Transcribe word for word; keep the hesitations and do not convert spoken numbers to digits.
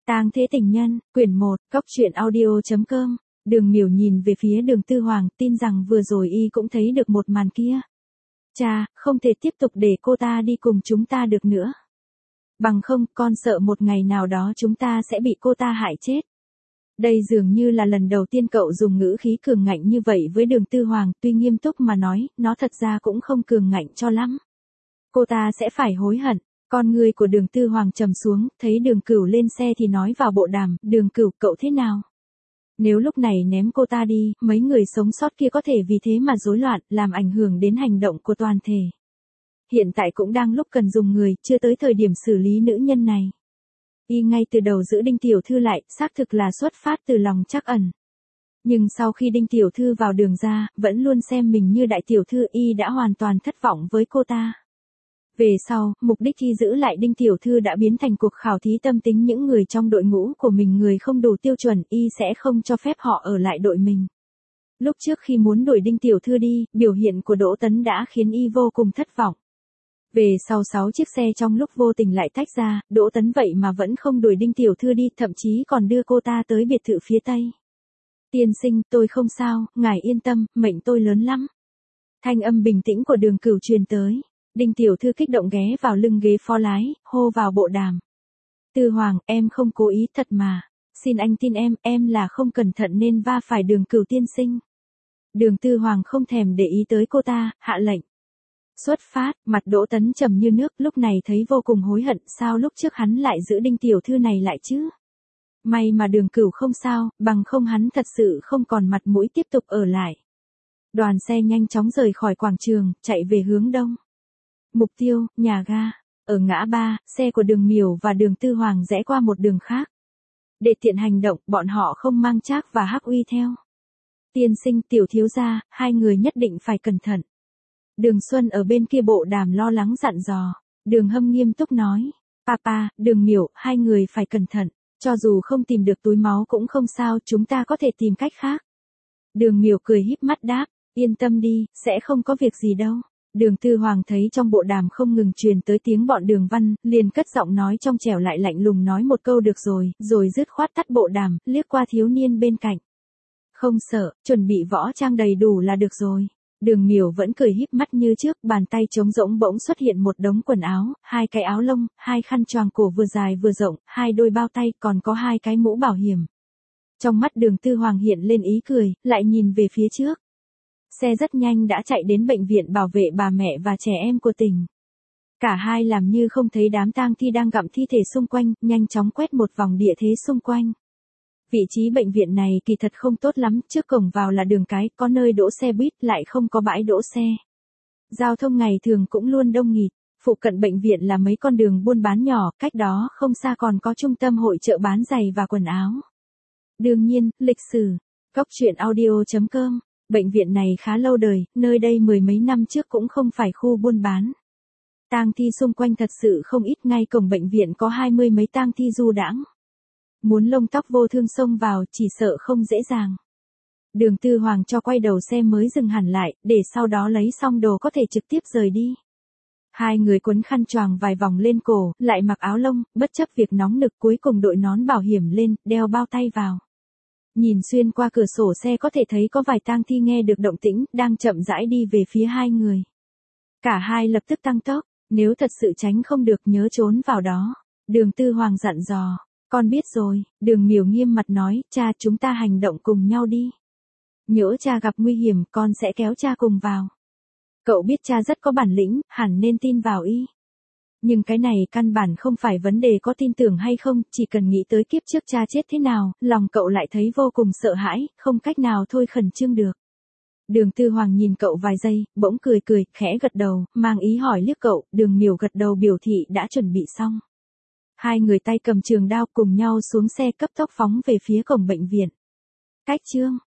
Tang Thế Tình Nhân, quyển một, cốc truyện audio chấm com. Đường Miểu nhìn về phía Đường Tư Hoàng, tin rằng vừa rồi y cũng thấy được một màn kia. Cha, không thể tiếp tục để cô ta đi cùng chúng ta được nữa. Bằng không, con sợ một ngày nào đó chúng ta sẽ bị cô ta hại chết. Đây dường như là lần đầu tiên cậu dùng ngữ khí cường ngạnh như vậy với Đường Tư Hoàng, tuy nghiêm túc mà nói, nó thật ra cũng không cường ngạnh cho lắm. Cô ta sẽ phải hối hận. Con người của Đường Tư Hoàng trầm xuống, thấy Đường Cửu lên xe thì nói vào bộ đàm, Đường Cửu, cậu thế nào? Nếu lúc này ném cô ta đi, mấy người sống sót kia có thể vì thế mà rối loạn, làm ảnh hưởng đến hành động của toàn thể. Hiện tại cũng đang lúc cần dùng người, chưa tới thời điểm xử lý nữ nhân này. Y ngay từ đầu giữ Đinh Tiểu Thư lại, xác thực là xuất phát từ lòng trắc ẩn. Nhưng sau khi Đinh Tiểu Thư vào Đường ra, vẫn luôn xem mình như đại tiểu thư, Y đã hoàn toàn thất vọng với cô ta. Về sau, mục đích khi giữ lại Đinh Tiểu Thư đã biến thành cuộc khảo thí tâm tính những người trong đội ngũ của mình, người không đủ tiêu chuẩn, y sẽ không cho phép họ ở lại đội mình. Lúc trước khi muốn đuổi Đinh Tiểu Thư đi, biểu hiện của Đỗ Tấn đã khiến y vô cùng thất vọng. Về sau sáu chiếc xe trong lúc vô tình lại tách ra, Đỗ Tấn vậy mà vẫn không đuổi Đinh Tiểu Thư đi, thậm chí còn đưa cô ta tới biệt thự phía Tây. Tiên sinh, tôi không sao, ngài yên tâm, mệnh tôi lớn lắm. Thanh âm bình tĩnh của Đường Cửu truyền tới. Đinh Tiểu Thư kích động ghé vào lưng ghế phó lái, hô vào bộ đàm. Tư Hoàng, em không cố ý thật mà. Xin anh tin em, em là không cẩn thận nên va phải Đường Cửu tiên sinh. Đường Tư Hoàng không thèm để ý tới cô ta, hạ lệnh. Xuất phát, mặt Đỗ Tấn trầm như nước, lúc này thấy vô cùng hối hận, sao lúc trước hắn lại giữ Đinh Tiểu Thư này lại chứ? May mà Đường Cửu không sao, bằng không hắn thật sự không còn mặt mũi tiếp tục ở lại. Đoàn xe nhanh chóng rời khỏi quảng trường, chạy về hướng đông. Mục tiêu, nhà ga. Ở ngã ba, xe của Đường Miểu và Đường Tư Hoàng rẽ qua một đường khác. Để tiện hành động, bọn họ không mang Trác và Hắc Uy theo. Tiên sinh, Tiểu thiếu gia, hai người nhất định phải cẩn thận. Đường Xuân ở bên kia bộ đàm lo lắng dặn dò. Đường Hâm nghiêm túc nói. Papa, Đường Miểu, hai người phải cẩn thận. Cho dù không tìm được túi máu cũng không sao, chúng ta có thể tìm cách khác. Đường Miểu cười híp mắt đáp. Yên tâm đi, sẽ không có việc gì đâu. Đường Tư Hoàng thấy trong bộ đàm không ngừng truyền tới tiếng bọn Đường Văn, liền cất giọng nói trong trẻo lại lạnh lùng nói một câu được rồi, rồi dứt khoát tắt bộ đàm, liếc qua thiếu niên bên cạnh. Không sợ, chuẩn bị võ trang đầy đủ là được rồi. Đường Miểu vẫn cười híp mắt như trước, bàn tay trống rỗng bỗng xuất hiện một đống quần áo, hai cái áo lông, hai khăn choàng cổ vừa dài vừa rộng, hai đôi bao tay, còn có hai cái mũ bảo hiểm. Trong mắt Đường Tư Hoàng hiện lên ý cười, lại nhìn về phía trước. Xe rất nhanh đã chạy đến bệnh viện bảo vệ bà mẹ và trẻ em của tỉnh. Cả hai làm như không thấy đám tang thi đang gặm thi thể xung quanh, nhanh chóng quét một vòng địa thế xung quanh. Vị trí bệnh viện này kỳ thật không tốt lắm, trước cổng vào là đường cái, có nơi đỗ xe buýt, lại không có bãi đỗ xe. Giao thông ngày thường cũng luôn đông nghịt, phụ cận bệnh viện là mấy con đường buôn bán nhỏ, cách đó không xa còn có trung tâm hội chợ bán giày và quần áo. Đương nhiên, lịch sử. Cốc truyện audio chấm com. Bệnh viện này khá lâu đời, nơi đây mười mấy năm trước cũng không phải khu buôn bán. Tang thi xung quanh thật sự không ít, ngay cổng bệnh viện có hai mươi mấy tang thi du đãng. Muốn lông tóc vô thương xông vào chỉ sợ không dễ dàng. Đường Tư Hoàng cho quay đầu xe mới dừng hẳn lại, để sau đó lấy xong đồ có thể trực tiếp rời đi. Hai người quấn khăn choàng vài vòng lên cổ, lại mặc áo lông, bất chấp việc nóng nực cuối cùng đội nón bảo hiểm lên, đeo bao tay vào. Nhìn xuyên qua cửa sổ xe có thể thấy có vài tang thi nghe được động tĩnh, đang chậm rãi đi về phía hai người. Cả hai lập tức tăng tốc, nếu thật sự tránh không được nhớ trốn vào đó. Đường Tư Hoàng dặn dò, con biết rồi. Đường Miểu nghiêm mặt nói, cha chúng ta hành động cùng nhau đi. Nhỡ cha gặp nguy hiểm, con sẽ kéo cha cùng vào. Cậu biết cha rất có bản lĩnh, hẳn nên tin vào y. Nhưng cái này căn bản không phải vấn đề có tin tưởng hay không, chỉ cần nghĩ tới kiếp trước cha chết thế nào, lòng cậu lại thấy vô cùng sợ hãi, không cách nào thôi khẩn trương được. Đường Tư Hoàng nhìn cậu vài giây, bỗng cười cười, khẽ gật đầu, mang ý hỏi liếc cậu, Đường Miểu gật đầu biểu thị đã chuẩn bị xong. Hai người tay cầm trường đao cùng nhau xuống xe cấp tốc phóng về phía cổng bệnh viện. Cách chương